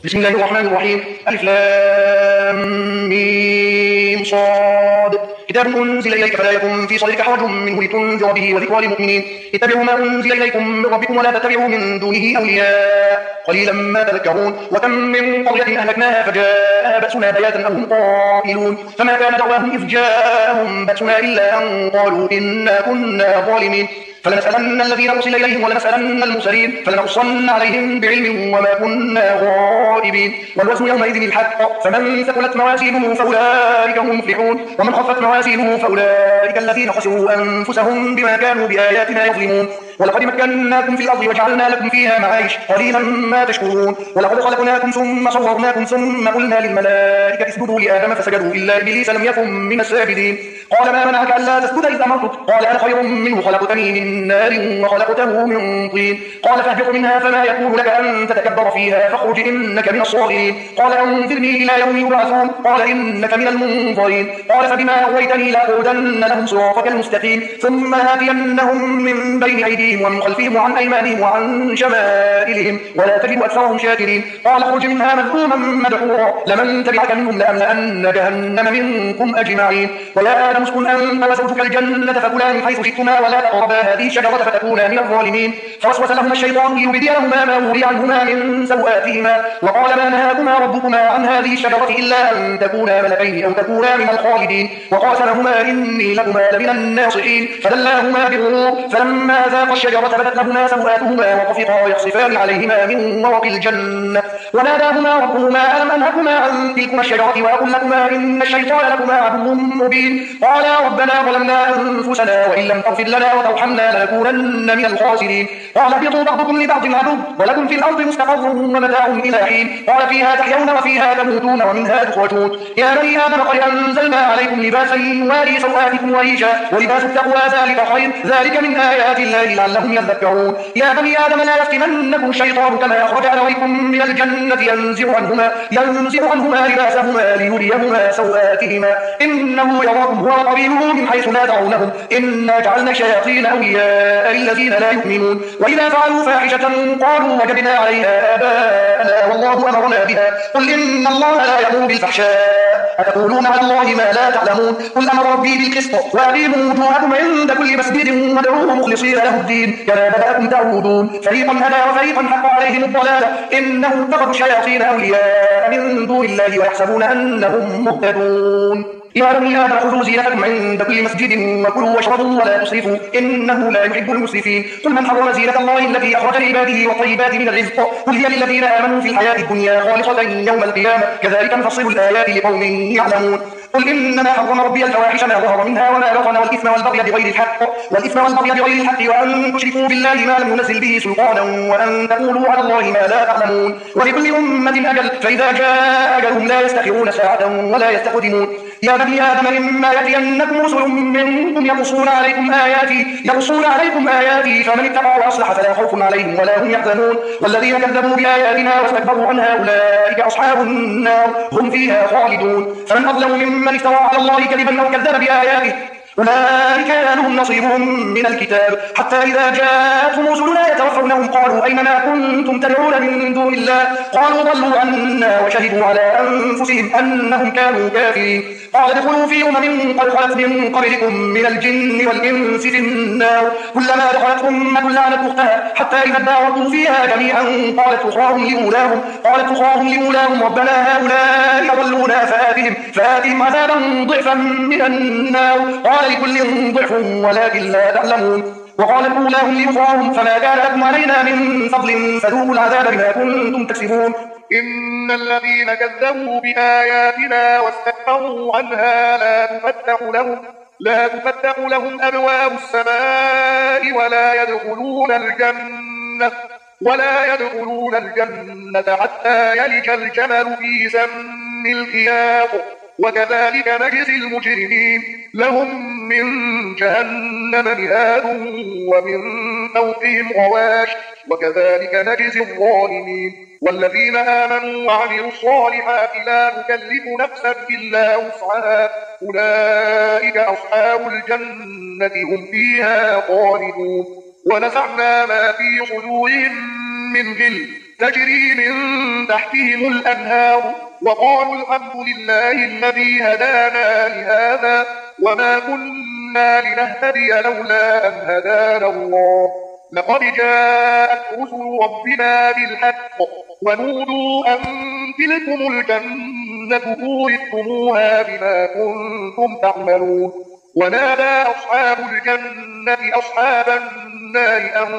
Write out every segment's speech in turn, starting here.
بسم الله الرحمن الرحيم. ألف لام ميم صاد. كتاب أنزل إليك فلا يكن في صدرك حرج منه لتنذر به وذكرى للمؤمنين. اتبعوا ما أنزل إليكم من ربكم ولا تتبعوا من دونه أولياء قليلا ما تذكرون. وكم من قرية أهلكناها فجاءها بأسنا بياتا أو هم قائلون فما كان دعواهم إذ جاءهم بأسنا إلا أن قالوا إنا كنا ظالمين. فلنسألن الذين أرسل إليهم ولنسألن المرسلين فلنقصن عليهم بعلم وما كنا غائبين. والوزن يومئذ الحق فمن ثقلت موازينه فأولئك هم المفلحون ومن خفت موازينه فأولئك الذين خسروا أنفسهم بما كانوا بآياتنا يظلمون. ولقد مكناكم في الأرض وجعلنا لكم فيها معايش قليلا ما تشكرون. ولقد خلقناكم ثم صورناكم ثم قلنا للملائكة اسجدوا لآدم فسجدوا إلا إبليس لم يكن من الساجدين. قال ما منعك ألا تسجد إذ أمرتك؟ قال أنا خير منه خلقتني من نار وخلقته من طين. قال فاهبط منها فما يكون لك أن تتكبر فيها فاخرج إنك من الصاغرين. قال أنظرني إلى يوم يبعثون. قال إنك من المنظرين. قال فبما أغويتني لأقعدن لهم صراطك المستقيم ثم لآتينهم من بين أيديهم ومن خلفهم وعن أيمانهم وعن شمائلهم ولا تجد أكثرهم شاكرين. قال اخرج منها مذءوما مدحورا لمن تبعك منهم لأملأن جهنم منكم أجمعين. ويا آدم اسكن أنت وزوجك الجنة فكلا من حيث شئتما ولا تقربا هذه الشجرة فتكونا من الظالمين. فوسوس لهما الشيطان ليبدي لهما ما وري عنهما من سوآتهما وقال ما نهاكما ربكما عن هذه الشجرة إلا أن تكونا ملكين أو تكونا من الخالدين. وقاسمهما إني لكما لمن الناصحين فدلاهما بغرور فلما ذاقا الشجرة بدت لهما سوآتهما وطفقا يخصفان عليهما من ورق الجنة وناداهما ربهما ألم أنهكما عن تلكما الشجرة وأقل لكما إن الشيطان لكما عدو مبين. قالا ربنا ظلمنا أنفسنا وإن لم تغفر لنا وترحمنا لنكونن من الخاسرين. قال اهبطوا بعضكم لبعض عدو ولكم في الأرض مستقر ومتاع إلى حين. قال فيها تحيون وفيها تموتون ومنها تخرجون. يا بني آدم قد أنزلنا عليكم لباسا يواري سوآتكم وريشا ولباس التقوى ذلك خير ذلك من آيات الله لعلهم يذكرون. يا بني آدم لا يفتننكم الشيطان كما أخرج أبويكم من الجنة ينزع عنهما لباسهما ليريهما سوآتهما إنه يراكم هو وقبيله من حيث لا ترونهم إنا جعلنا الشياطين أولياء للذين لا يؤمنون. وإذا فعلوا فاحشة قالوا وجدنا عليها آباءنا والله أمرنا بها قل إن الله لا يأمر بالفحشاء أتقولون على الله ما لا تعلمون. قل أمر ربي بالقسط وأقيموا وجوهكم عند كل مسجد وادعوه مخلصين له الدين كما بدأكم تعودون. فريقا هدى وفريقا حق عليهم الضلالة إنهم اتخذوا الشياطين أولياء من دون الله ويحسبون أنهم مهتدون. يا بني آدم خذوا زينتكم عند كل مسجد وكلوا واشربوا ولا تسرفوا إنه لا يحب المسرفين. قل من حرم زينة الله التي أخرج لعباده والطيبات من الرزق قل هي للذين آمنوا في الحياة الدنيا خالصة يوم القيامة كذلك نفصل الآيات لقوم يعلمون. قل إنما حرم ربي الفواحش ما ظهر منها وما بطن والإثم والبغي بغير الحق وأن تشركوا بالله ما لم ينزل به سلطانا وأن تقولوا على الله ما لا تعلمون. ولكل أمة أجل فإذا جاء أجلهم لا يستأخرون ساعة ولا يستقدمون. يا بني آدم إما يأتينكم رسل منكم يقصون عليكم آياتي فمن اتقى وأصلح فلا خوف عليهم ولا هم يحزنون. والذين كذبوا بآياتنا واستكبروا عنها أولئك أصحاب النار هم فيها خالدون. فمن أظلم ممن افترى على الله كذبا أو كذب بآياته أولئك لهم نصيبهم من الكتاب حتى إذا جاءتهم رسلنا يتوفونهم قالوا أين ما كنتم تدعون من دون الله قالوا ضلوا عنا وشهدوا على أنفسهم أنهم كانوا كافرين. قال ادخلوا في أمم قد خلت من قبلكم من الجن والإنس في النار كلما دخلت أمة لعنت أختها حتى إذا اداركوا فيها جميعا قالت أخراهم لأولاهم ربنا هؤلاء ضلونا فآتهم عذابا ضعفا من النار قال لكل ضعف ولكن لا تعلمون. وقال أولاهم لأخراهم فما كان لكم علينا من فضل فذوقوا العذاب بما كنتم تكسبون. إن الذين كذبوا بآياتنا واستكبروا عنها لا تفتح لهم أبواب السماء ولا يدخلون الجنة حتى يلج الجمل في سم الخياط وكذلك نجزي المجرمين. لهم من جهنم مهاد ومن فوقهم غواش وكذلك نجزي الظالمين. والذين آمنوا وعملوا الصالحات لا نكلف نفسا إلا وسعها أولئك أصحاب الجنة هم فيها خالدون. ونزعنا ما في صدورهم من غل تجري من تحتهم الأنهار وقالوا الحمد لله الذي هدانا لهذا وما كنا لنهتدي لولا أن هدانا الله لقد جاءت رسل ربنا بالحق ونودوا أن تلكم الجنة أورثتموها بما كنتم تعملون ونادى أصحاب الجنة أصحاب النار أن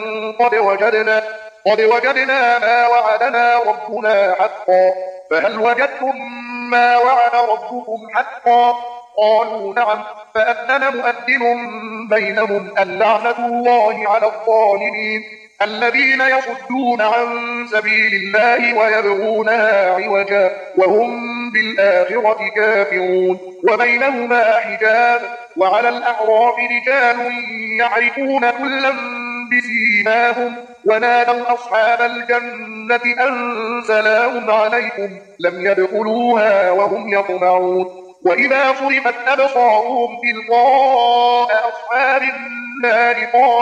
قد وجدنا ما وعدنا ربنا حقا فهل وجدتم ما وعد ربكم حقا قالوا نعم فأذن مؤذن بينهم اللعنة الله على الظالمين الذين يصدون عن سبيل الله ويبغونها عوجا وهم بالآخرة كافرون وبينهما حجاب وعلى الأعراف رجال يعرفون كلا بسيماهم ونادوا أصحاب الجنة أن سلام عليكم لم يدخلوها وهم يطمعون وإذا صرفت أبصارهم تلقاء أصحاب النار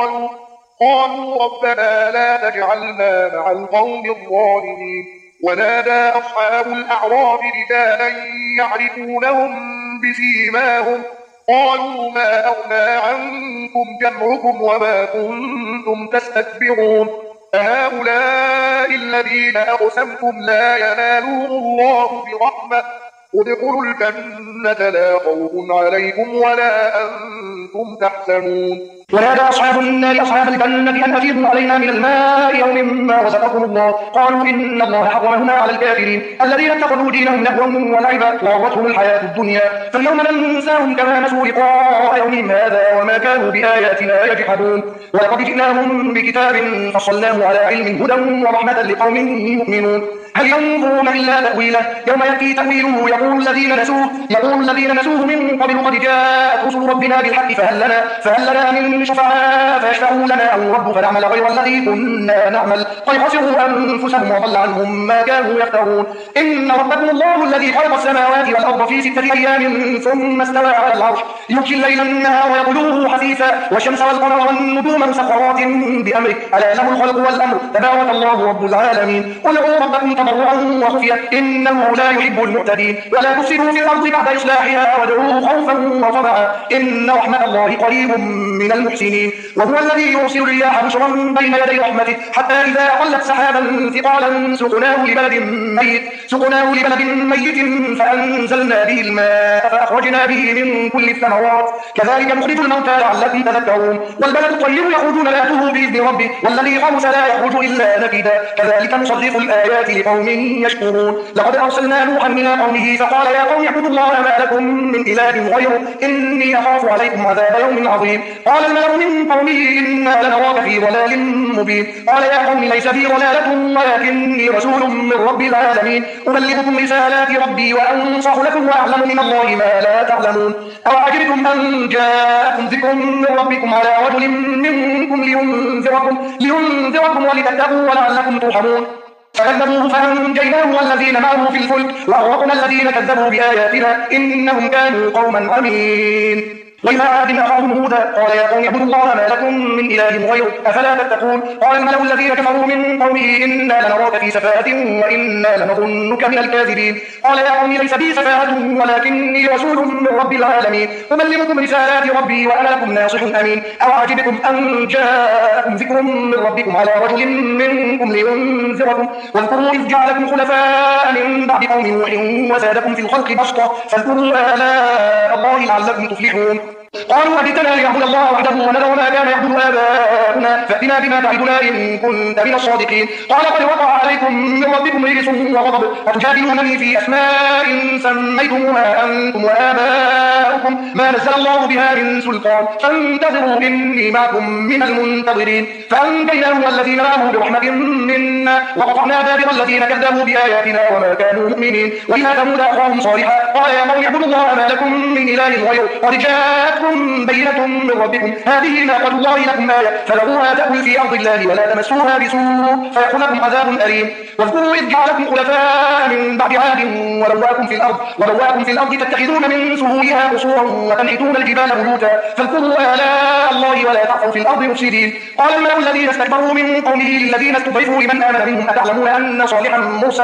قالوا ربنا لا تجعلنا مع القوم الظالمين ونادى أصحاب الأعراف رجالا يعرفونهم بسيماهم قالوا ما أغنى عنكم جمعكم وما كنتم تستكبرون أهؤلاء الذين أقسمتم لا ينالهم الله برحمة ادخلوا الجنة لا خوف عليكم ولا أنتم تحزنون ونادى أصحاب النار أصحاب الجنة أن أفيضوا علينا من الماء أو مما رزقكم الله قالوا إن الله حرمهما على الكافرين الذين اتخذوا دينهم لهوا ولعبا وغرتهم الحياة الدنيا فاليوم ننساهم كما نسوا لقاء يومهم هذا وما كانوا بآياتنا يجحدون ولقد جئناهم بكتاب فصلناه على علم هدى ورحمة لقوم يؤمنون هل ينظرون إلا تأويله يوم يأتي تأويله يقول الذين نسوه من قبل قد جاءت رسل ربنا بالحق فهل لنا من شفعاء فيشفعوا لنا أو رب فنعمل غير الذي كنا نعمل قد خسروا أنفسهم وضل عنهم ما كانوا يفترون إن ربكم الله الذي خلق السماوات والأرض في 6 أيام ثم استوى على العرش يغشي الليل النهار ويطلبه حثيثا والشمس والقمر والنجوم مسخرات بأمره ألا له الخلق والأمر تبارك الله رب العالمين ادعوا ربكم تضرعا وخفيا إنه لا يحب المعتدين ولا تفسدوا في الأرض بعد إصلاحها وادعوه خوفا وطمعا إن رحمة الله قريب من المحسنين وهو الذي يرسل الرياح بشرا بين يدي رحمته حتى إذا أقلت سحابا ثقالا سقناه لبلد ميت فأنزلنا به الماء فأخرجنا به من كل الثمرات كذلك نخرج الموتى لعلكم تذكرون والبلد الطيب يخرج نباته بإذن ربه والذي خبث لا يخرج إلا نكدا كذلك نصرف الآيات لقوم يشكرون لقد أرسلنا نوحا إلى قومه فقال يا قوم اعبدوا الله ما لكم من إله غيره إني أخاف عليكم عذاب يوم عظيم قال الملأ من قومه إنا لنراك في ضلال مبين قال يا قوم ليس بي ضلالة ولكني رسول من رب العالمين أبلغكم رسالات ربي وأنصح لكم وأعلم من الله ما لا تعلمون أوعجبتم أن جاءكم ذكر من ربكم على رجل منكم لينذركم ولتتقوا ولعلكم ترحمون فكذبوه فأنجيناه والذين معه في الفلك وأغرقنا الذين كذبوا بآياتنا إنهم كانوا قوما عمين وإلى عاد أخاهم هودا قال يا قوم اعبدوا الله ما لكم من إله غيره أفلا تتقون قال الملأ الذين كفروا من قومه إنا لنراك في سفاهة وإنا لنظنك من الكاذبين قال يا قوم ليس بي سفاهة ولكني رسول من رب العالمين أبلغكم رسالات ربي وأنا لكم ناصح أمين أوعجبتم أن جاءكم ذكر من ربكم على رجل منكم لينذركم واذكروا إذ جعلكم خلفاء من بعد قوم نوح وزادكم في الخلق بسطة فاذكروا آلاء الله لعلكم تفلحون قالوا أجئتنا لنعبد الله وحده ونذر ما كان يعبد آباؤنا فأتنا بما تعدنا إن كنت من الصادقين قال قد وقع عليكم من ربكم رجس وغضب أتجادلونني في أسماء سميتموها أنتم وآباؤكم ما نزل الله بها من سلطان فانتظروا إني معكم من المنتظرين فأنجيناه والذين معه برحمة منا وقطعنا دابر الذين كذبوا بآياتنا وما كانوا مؤمنين وإلى ثمود أخاهم صالحا قال يا قوم اعبدوا الله ما لكم من إله غيره قد جاءتكم بينة من ربكم هذه ناقة الله لكم آية فذروها تأكل في أرض الله ولا تمسوها بسوء فيأخذكم عذاب أليم واذكروا إذ جعلكم خلفاء من من بعد عاد وبواكم في الأرض تتخذون من سهولها قصورا وتنحتون الجبال بيوتا فاذكروا آلاء الله ولا تعثوا في الأرض مفسدين. قال الملأ الذين استكبروا من قومه للذين استضعفوا لمن آمن منهم أتعلمون أن صالحا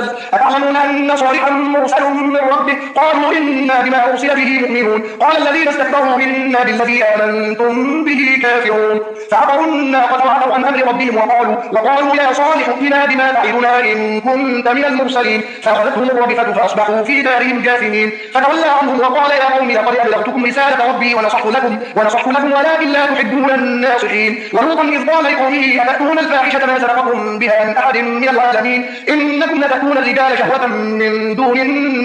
مرسل من ربه قالوا إنا بما أرسل به مؤمنون. قال الذين استكبروا إنا بالذي آمنتم به كافرون. فعقروا الناقة وعتوا عن أمر ربهم وقالوا يا صالح ائتنا بما تعدنا إن كنت من المرسلين. فأخذتهم الرجفة فأصبحوا في دارهم جاثمين. فتولى عنهم وقال يا قوم لقد أبلغتكم رسالة ربي ونصحت لكم ولكن لا تحبون الناصحين. ولوطا إذ قال لقومه أتأتون الفاحشة ما سبقكم بها من أحد من العالمين إنكم لتأتون الرجال شهوة من دون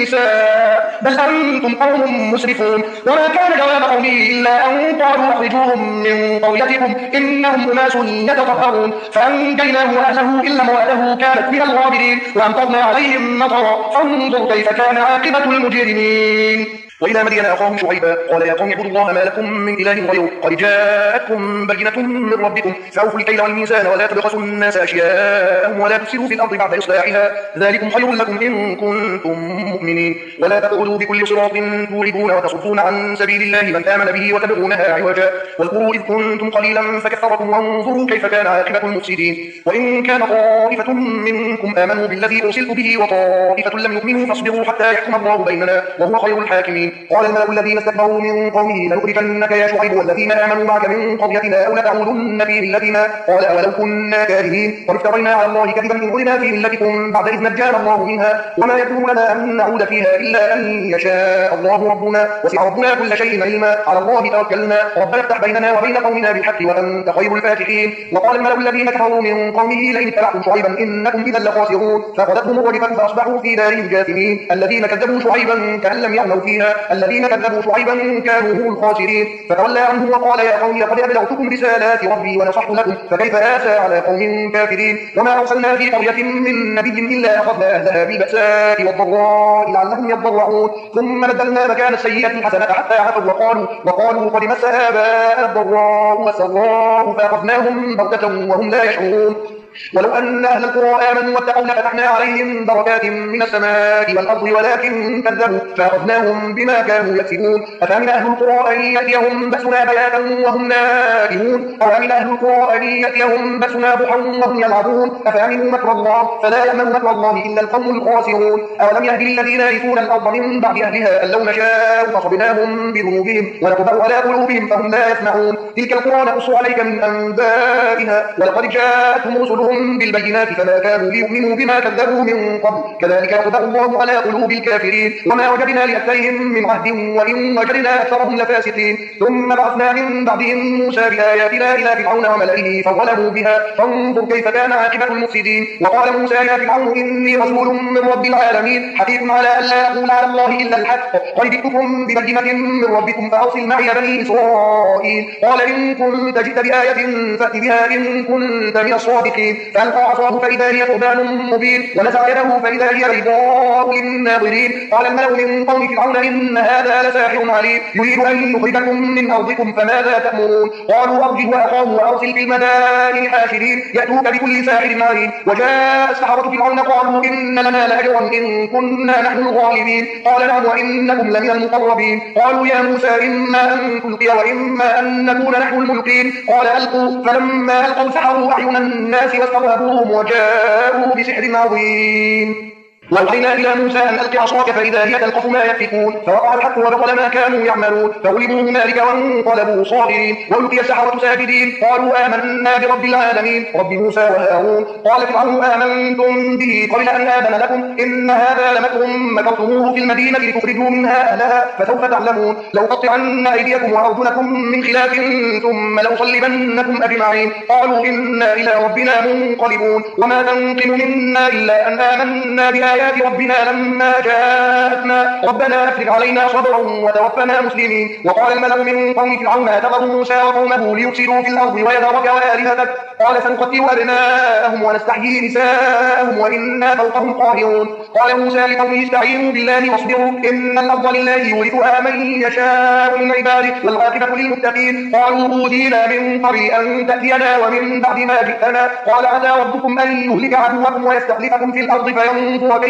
النساء بل أنتم قوم مسرفون. وما كان جواب قومه إلا أن قالوا أخرجوهم من قريتكم إنهم أناس يتطهرون. فأنجيناه وأهله إلا امرأته كانت من الغابرين وأمطرنا عليهم مطرا فانظر كيف كان عاقبة المجرمين. وإلى مدين أخاهم شعيبا قال يا قوم اعبدوا الله ما لكم من إله غيره قد جاءتكم بينة من ربكم فأوفوا الكيل والميزان ولا تبخسوا الناس أشياءهم ولا تفسدوا في الأرض بعد إصلاحها ذلكم خير لكم إن كنتم مؤمنين. ولا تقعدوا بكل صراط توعدون وتصدون عن سبيل الله من آمن به وتبغونها عوجا واذكروا إذ كنتم قليلا فكثركم وانظروا كيف كان عاقبة المفسدين. وإن كان طائفة منكم آمنوا بالذي أرسلت به وطائفة لم يؤمنوا فاصبروا حتى يحكم الله بيننا وهو خير الحاكمين. قال الملأ الذين استكبروا من قومه لنخرجنك يا شعيب والذين آمنوا معك من قريتنا أو لتعودن في ملتنا قال أولو كنا كارهين قد افترينا على الله كذبا إن عدنا في ملتكم بعد إذ نجانا الله منها وما يكون لنا أن نعود فيها إلا أن يشاء الله ربنا وسع ربنا كل شيء علما على الله توكلنا ربنا افتح بيننا وبين قومنا بالحق وأنت خير الفاتحين. وقال الملأ الذين كفروا من قومه لئن اتبعتم شعيبا إنكم إذا لخاسرون فأخذتهم الرجفة فأصبحوا في دارهم جاثمين. الذين كذبوا شعيبا كأن لم يغنوا فيها الذين كذبوا شعيبا كانوا هم الخاسرين. فتولى عنهم وقال يا قوم لقد أبلغتكم رسالات ربي ونصحت لكم فكيف آسى على قوم كافرين. وما أرسلنا في قرية من نبي إلا أخذنا أهلها بالبأساء والضراء لعلهم يضرعون ثم بدلنا مكان السيئة الحسنة حتى عفوا وقالوا قد مس آباءنا الضراء والسراء فأخذناهم بغتة وهم لا يشعرون. ولو أن أهل القرى آمنوا واتقوا لفتحنا عليهم بركات من السماء والأرض ولكن كذبوا فأخذناهم بما كانوا يكسبون. أفأمن أهل القرى أن يأتيهم بأسنا بياتا وهم نائمون أو أمن أهل القرى أن يأتيهم بأسنا ضحى وهم يلعبون أفأمنوا مكر الله فلا يأمن مكر الله إلا القوم الخاسرون. أولم يهد للذين يرثون الأرض من بعد أهلها أن لو نشاء فأصبناهم بذنوبهم ونطبع على قلوبهم فهم لا يسمعون. تلك القرى نقص عليك من أنبائها ولقد جاءتهم رسلهم بالبينات فما كانوا ليؤمنوا بما كذبوا من قبل كذلك يطبع الله على قلوب الكافرين. وما وجدنا لأكثرهم من عهد وإن وجدنا أكثرهم لفاسقين. ثم بعثنا من بعدهم موسى بآياتنا إلى فرعون وملئه فظلموا بها فانظر كيف كان عاقبة المفسدين. وقال موسى يا فرعون إني رسول من رب العالمين حقيق على أن لا أقول على الله إلا الحق قد جئتكم ببينة من ربكم فأرسل معي بني إسرائيل. قال إن كنت جئت بآية فأت بها إن كنت من الصادقين. فألقى عصاه فإذا هي ثعبان مبين ونزع يده فإذا هي بيضاء للناظرين. قال الملأ من قوم فرعون إن هذا لساحر عليم يريد أن يخرجكم من أرضكم فماذا تأمرون. قالوا أرجه وأخاه وأرسل في المدائن حاشرين يأتوك بكل ساحر عليم. وجاء السحرة فرعون قالوا إن لنا لأجرا إن كنا نحن الغالبين. قال نعم وإنكم لمن المقربين. قالوا يا موسى إما أن تلقي وإما أن نكون نحن الملقين. قال ألقوا فلما ألقوا سحروا أعين الناس واسترهبوهم وجاءوا بسحر عظيم. وأوحينا إلى موسى أن ألق عصاك فإذا هي تلقف ما يفكون فوقع الحق وبطل ما كانوا يعملون فغلبوا هنالك وانقلبوا صاغرين. وألقي السحرة ساجدين قالوا آمنا برب العالمين رب موسى وهارون. قال فرعون آمنتم به قبل أن آذن لكم إن هذا لمكر مكرتموه في المدينة لتخرجوا منها أهلها فسوف تعلمون. لأقطعن أيديكم وأرجلكم من خلاف ثم لأصلبنكم أجمعين. قالوا إنا إلى ربنا منقلبون. وما تنقم منا إلا أن آمنا بآيات ربنا لما جاءتنا ربنا أفرغ علينا صبرا وتوفنا مسلمين. وقال الملأ من قوم فرعون أتذر موسى وقومه ليفسدوا في الأرض ويذرك وآلهتك قال سنقتل أبناءهم ونستحيي نساءهم وإنا فوقهم قاهرون. قال موسى لقومه استعينوا بالله واصبروا إن الأرض لله يورثها من يشاء من عباده والعاقبة للمتقين. قالوا أوذينا من قبل أن تأتينا ومن بعد ما جئتنا قال عسى ربكم أن يهلك عدوكم ويستخلفكم في الأرض فينظر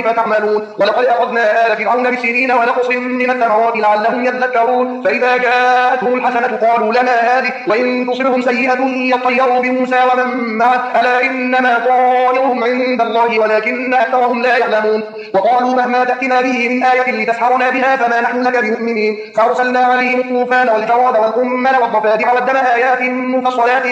كيف تعملون ولقد أخذنا آل فرعون بالسنين ونقص من الثمرات لعلهم يذكرون فإذا جاءتهم الحسنة قالوا لنا هذه وإن تصبهم سيئة يطيروا بموسى ومن معه ألا إنما طائرهم عند الله ولكن أكثرهم لا يعلمون وقالوا مهما تأتنا به من آية لتسحرنا بها فما نحن لك بمؤمنين فأرسلنا عليهم الطوفان والجراد والقمل والضفادع والدم آيات مفصلات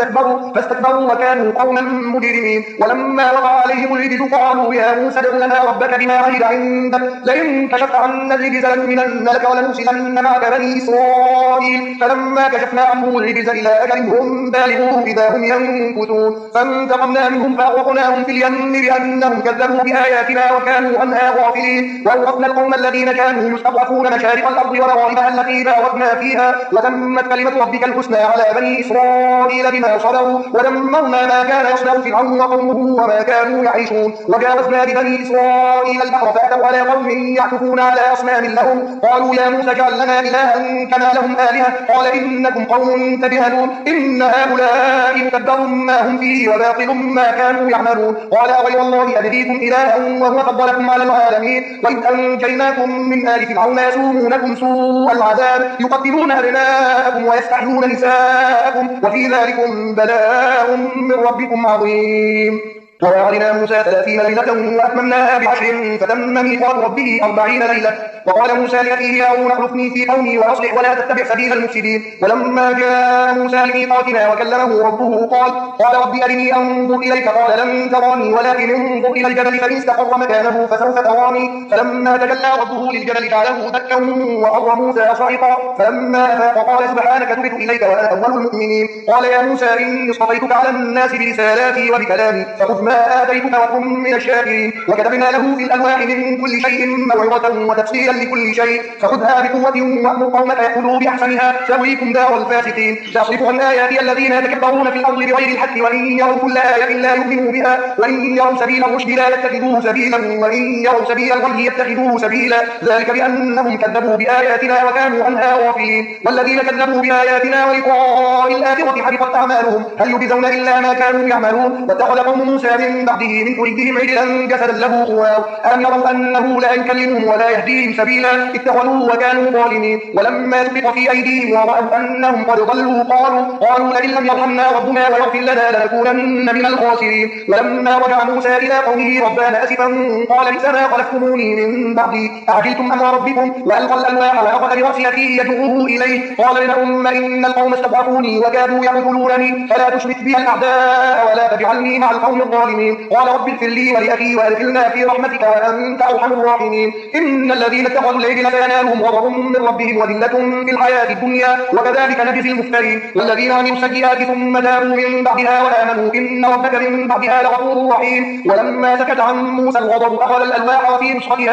فاستكبروا وكانوا قوما مجرمين ولما وقع عليهم الرجز قالوا يا موسى ادع لنا ربك بما عهد عندك لئن كشفت عنا الرجز لنؤمنن لك ولنرسلن معك بني إسرائيل فلما كشفنا عنهم الرجز إلى أجل هم بالغوه إذا هم ينكثون فانتقمنا منهم فأغرقناهم في اليم بأنهم كذبوا بآياتنا وكانوا عنها غافلين وأورثنا القوم الذين كانوا يستضعفون مشارق الأرض ومغاربها التي باركنا فيها وتمت كلمة ربك الحسنى على بني إسرائيل بما صبروا ودمرنا ما كان يصنع فرعون وقومه وما كانوا يعيشون وجاوزنا ببني إسرائيل البحر فأتوا على قوم يعكفون على أصنام لهم قالوا يا موسى اجعل لنا إلها كما لهم آلهة قال إنكم قوم تجهلون إن هؤلاء متبر ما هم فيه وباطل ما كانوا يعملون قال غير الله أبغيكم إلها وهو فضلكم على العالمين وإذ أنجيناكم من آل فرعون يسومونكم سوء العذاب يقتلون أبناءكم ويستحيون نساءكم وفي ذلكم بلاء من ربكم عظيم ووعدنا موسى 30 ليلة وأتممناها ب10 فتم ميقات ربه 40 ليلة وقال موسى لأخيه هارون اخلفني في قومي وأصلح ولا تتبع سبيل المفسدين ولما جاء موسى لميقاتنا وكلمه ربه قال رب أرني أنظر إليك قال لن تراني ولكن انظر إلى الجبل فإن استقر مكانه فسوف تراني فلما تجلى ربه للجبل جعله دكا وخر موسى صعقا فلما أفاق قال سبحانك تبت إليك وأنا أول المؤمنين قال يا موسى إني اصطفيتك على الناس برسالاتي وبكلامي فخذ ما آتيتك وكن من الشاكرين وكتبنا له في الألواح من كل شيء موعظة وتفصيلا لكل شيء فخذها بقوة وأمر قومك يأخذوا بأحسنها سأريكم دار الفاسقين سأصرف عن آياتي الذين يتكبرون في الأرض بغير الحق وإن يروا كل آية لا يؤمنوا بها وإن يروا سبيل الرشد لا يتخذوه سبيلا وإن يروا سبيل الغي يتخذوه سبيلا ذلك بأنهم كذبوا بآياتنا وكانوا عنها غافلين والذين كذبوا بآياتنا ولقاء الآخرة حبطت أعمالهم هل يجزون إلا ما كانوا يعملون واتخذ قوم موسى من بعده من حليهم عجلا جسدا له خوار ألم يروا أنه لا يكلمهم ولا يهديهم سبيلا اتخذوه وكانوا ظالمين ولما سقط في أيديهم ورأوا أنهم قد ضلوا قالوا لئن لم يرحمنا ربنا ويغفر لنا لنكونن من الخاسرين ولما رجع موسى إلى قومه ربنا أسفا قال بئس ما خلفتموني من بعدي أعجلتم أمر ربكم وألقى الألواح وأخذ برأس أخيه يدعوه إليه قال ابن إن القوم استضعفوني وكادوا يقتلونني فلا تشمت بي الأعداء ولا تجعلني مع القوم الظالمين قال رب اغفر لي ولأخي وأدخلنا في رحمتك وأنت أرحم الراحمين إن الذين اتخذوا العجل سينالهم غضب من ربهم وذلة في الحياة الدنيا وكذلك نجزي المفترين والذين عملوا السيئات ثم تابوا من بعدها وآمنوا إن ربك من بعدها لغفور رحيم ولما سكت عن موسى الغضب أخذ الألواح وفي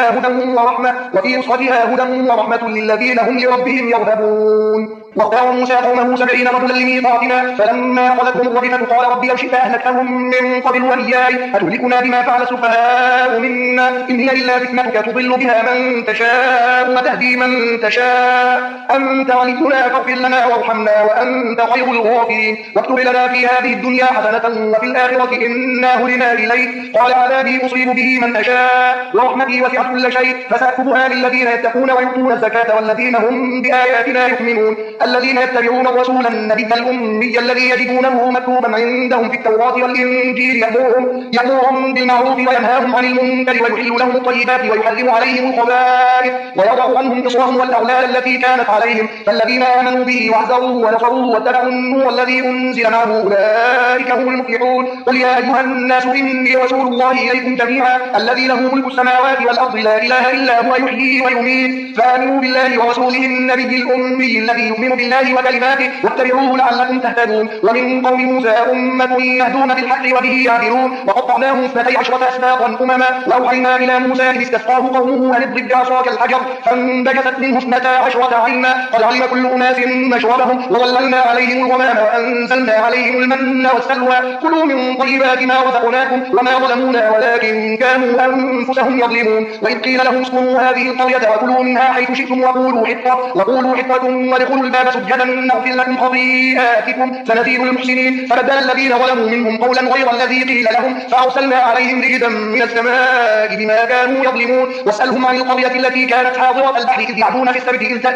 نسختها هدى ورحمة للذين هم لربهم يرهبون واختار موسى قومه 70 رجلا لميقاتنا فلما أخذتهم الرجفة قال رب لو شئت أهلكتهم من قبل وإياي أتهلكنا بما فعل السفهاء منا إن هي إلا فتنتك تضل بها من تشاء وتهدي من تشاء أنت ولينا فاغفر لنا وارحمنا وأنت خير الغافرين واكتب لنا في هذه الدنيا حسنة وفي الآخرة إنا هدنا إليك قال عذابي أصيب به من أشاء ورحمتي وسعت كل شيء فسأكتبها للذين يتقون ويؤتون الزكاة والذين هم بآياتنا يؤمنون الذين يتبعون الرسول النبي الأمي الذي يجدونه مكتوبا عندهم في التوراة والإنجيل يأمرهم بالمعروف وينهاهم عن المنكر ويحل لهم الطيبات ويحرم عليهم الخبائث ويضع عنهم إصرهم والأغلال التي كانت عليهم فالذين آمنوا به وعزروه ونصروه واتبعوا النور الذي أنزل معه أولئك هم المفلحون قل يا أيها الناس إني رسول الله إليكم جميعا الذي له ملك السماوات والأرض لا إله إلا هو يحيي ويميت فآمنوا بالله ورسوله النبي الأمي الذي يؤمن بالله وكلماته واتبعوه لعلكم تهتدون ومن قوم موسى أمة يهدون بالحق وبه يعدلون وقطعناهم 12 أسباطا أمما وأوحينا إلى موسى إذ استسقاه قومه أن اضرب بعصاك الحجر فانبجست منه 12 عينا قد علم كل أناس مشربهم وظللنا عليهم الغمام وأنزلنا عليهم المن والسلوى كلوا من طيبات ما رزقناكم وما ظلمونا ولكن كانوا أنفسهم يظلمون وإذ قيل لهم اسكنوا هذه القرية وكلوا منها حيث شئتم وقولوا حطة وادخلوا الباب الباب سجدا نغفر لكم خطيئاتكم سنزيد المحسنين. فبدل الذين ظلموا منهم قولا غير الذي قيل لهم فأرسلنا عليهم رجزا من السماء بما كانوا يظلمون. واسألهم عن القرية التي كانت حاضرة البحر إذ يعدون في السبت إذ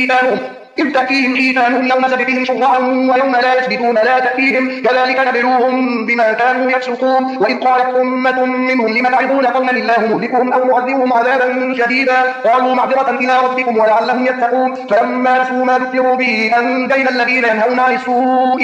تأتيهم حيتانهم يوم سبتهم شرعا ويوم لا يسبتون لا تأتيهم كذلك نبلوهم بما كانوا يفسقون. وإذ قالت أمة منهم لم تعظون قوما الله مهلكهم أو معذبهم عذابا شديدا قالوا معذرة إلى ربكم ولعلهم يتقون. فلما نسوا ما ذكروا به أنجينا الذين ينهون عن السوء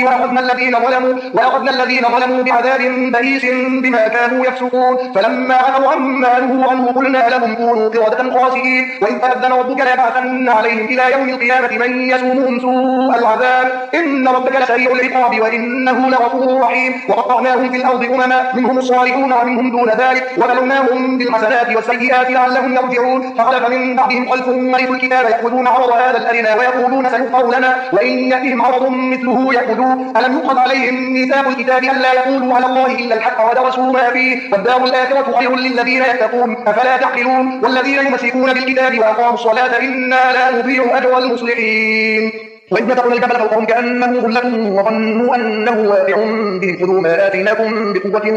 وأخذنا الذين ظلموا بعذاب بئيس بما كانوا يفسقون. فلما عتوا عما نهوا عنه قلنا لهم كونوا قردة خاسئين. وإذ تأذن ربك ليبعثن عليهم إلى يوم القيامة من يسومهم سوء العذاب إن ربك لسريع العقاب وإنه لغفور رحيم. وقطعناهم في الأرض أمما منهم الصالحون ومنهم دون ذلك وبلوناهم بالحسنات والسيئات لعلهم يرجعون. فخلف من بعدهم خلف ورثوا الكتاب يأخذون عرض هذا الأدنى ويقولون سيغفر لنا وإن يأتهم عرض مثله يأخذوه. ألم يؤخذ عليهم ميثاق الكتاب ألا يقولوا على الله إلا الحق ودرسوا ما فيه والدار الآخرة خير للذين يتقون أفلا تعقلون. والذين يمسكون بالكتاب وأقاموا الصلاة إنا لا نضيع أجر المصلحين. وإذ نتقنا الجبل فوقهم كأنه ظلة وظنوا أنه واقع بهم خذوا ما آتيناكم بقوة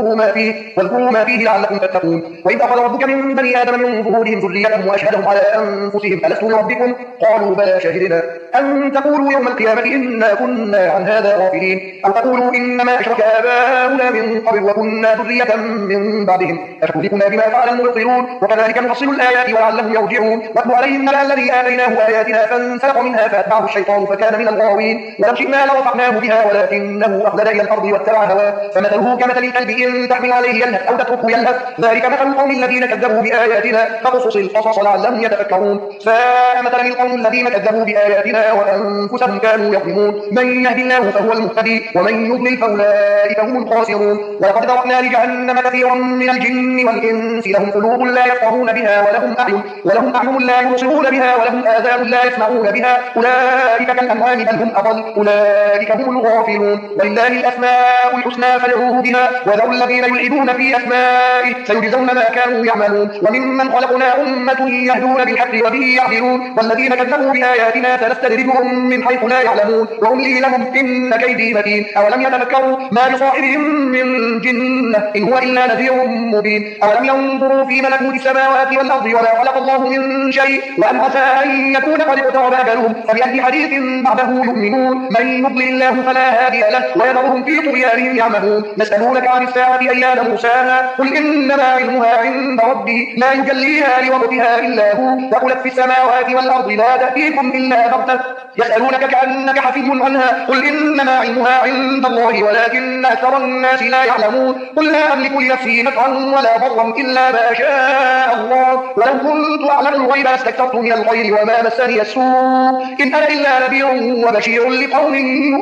واذكروا ما فيه لعلكم تتقون. وإذ أخذ ربك من بني آدم من ظهورهم ذريتهم وأشهدهم على أنفسهم ألست بربكم قالوا بلى شهدنا أن تقولوا يوم القيامة إنا كنا عن هذا غافلين أو تقولوا إنما أشرك آباؤنا من قبل وكنا ذرية من بعدهم أفتهلكنا بما فعل المبطلون وكذلك نفصل الآيات ولعلهم يرجعون. واتل عليهم نبأ الذي آتيناه آياتنا فانسلخ منها فأتبعه الشيطان فكان من الغاوين. ولو شئنا لرفعناه بها ولكنه أخلد إلى الأرض واتبع هواه فمثله كمثل الكلب إن تحمل عليه يلهث أو تتركه يلهث ذلك مثل القوم الذين كذبوا بآياتنا فاقصص القصص لعلهم يتفكرون. فمثلا القوم الذين كذبوا بآياتنا وأنفسهم كانوا يظلمون. من يهد الله فهو المهتدي ومن يضلل فأولئك هم الخاسرون. ولقد ذرأنا لجهنم كثيرا من الجن والإنس لهم قلوب لا يفقهون بها ولهم أعين لا يبصرون بها ولهم آذان لا يسمعون بها أولئك كالأنعام بل هم أضل أولئك هم الغافلون. ولله الأسماء الحسنى فادعوه بها وذروا الذين يلحدون في أسمائه سيجزون ما كانوا يعملون. وممن خلقنا أمة يهدون بالحق وبه يعدلون. والذين كذبوا بآياتنا سنستدرجهم من حيث لا يعلمون وأملي لهم إن كيدي متين. أولم يتفكروا ما بصاحبهم من جنة إن هو إلا نذير مبين. أولم ينظروا في ملكوت السماوات والأرض وما خلق الله من شيء وأن عسى أن يكون قد اقترب أجلهم فبأي حديث بعده يؤمنون. من يضلل الله فلا هادي له ويذرهم في طغيانهم يعمهون. يسألونك عن الساعة أيان مرساها قل إنما علمها عند ربي لا يجليها لوقتها إلا هو وقلت في السماوات والأرض لا تأتيكم إلا بغتة يسألونك كأنك حفي عنها قل إنما علمها عند الله ولكن أكثر الناس لا يعلمون. قل لا أملك لنفسي نفعا ولا ضرا إلا ما شاء الله ولو كنت أعلم الغيب لاستكثرت من الخير وما مسني السوء إن أنا إلا نذير وبشير لقوم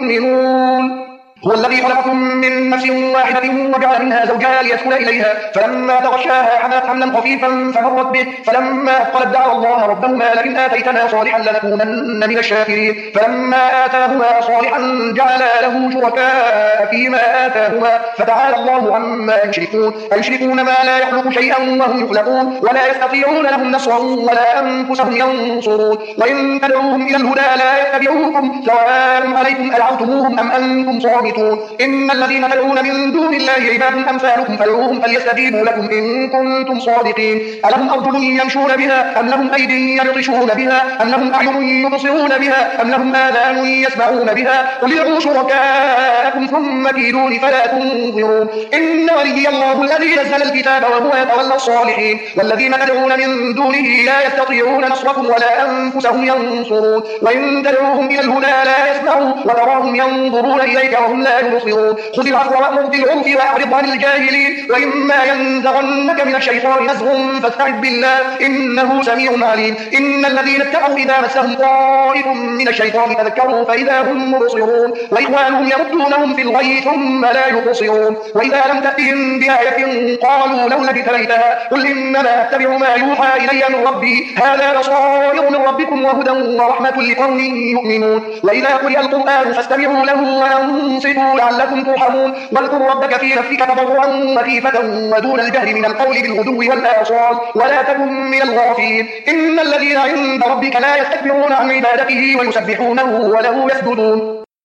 يؤمنون. هو الذي خلقكم من نفس واحدة وجعل منها زوجها ليسكن إليها فلما تغشاها حملت حملا خفيفا فمرت به فلما أثقلت دعوا الله ربهما لئن آتيتنا صالحا لنكونن من الشاكرين. فلما آتاهما صالحا جعلا له شركاء فيما آتاهما فتعالى الله عما يشركون ما لا يخلق شيئا وهم يخلقون ولا يستطيعون لهم نصرا ولا أنفسهم ينصرون. وإن تدعوهم إلى الهدى لا يتبعوكم سواء عليكم أدعوتموهم أم أنتم صامتون. إن الذين تدعون من دون الله عباد أمثالكم فادعوهم فليستجيبوا لكم إن كنتم صادقين. ألهم أرجل يمشون بها أم لهم أيدي يبطشون بها أم لهم أعين يبصرون بها أم لهم آذان يسمعون بها قل ادعوا شركاءكم ثم كيدون فلا تنظرون. إن ولي الله الذي نزل الكتاب وهو يتولى الصالحين. والذين تدعون من دونه لا يستطيعون نصركم ولا أنفسهم ينصرون. وإن تدعوهم إلى الهدى لا يسمعوا وتراهم ينظرون إليك وهم لا يبصرون. خذ العفو وأمر بالعرف وأعرض عن الجاهلين. وإما ينزغنك من الشيطان نزغ فاستعذ بالله إنه سميع عليم. إن الذين اتقوا إذا مسهم طائف من الشيطان تذكروا فإذا هم مبصرون وإخوانهم يردونهم في الغي ثم لا يبصرون. وإذا لم تأتهم بآية قالوا لولا ابتليتها قل إنما أتبع ما يوحى إلي من ربي هذا بصائر من ربكم وهدى ورحمة لقوم يؤمنون. وإذا قرئ القرآن فاستمعوا له وأنصتوا تسرفوا لعلكم ترحمون واذكر ربك في نفسك تضرعا وخيفة ودون الجهر من القول بالغدو والآصال ولا تكن من الغافلين إن الذين عند ربك لا يستكبرون عن عبادته ويسبحونه وله يسجدون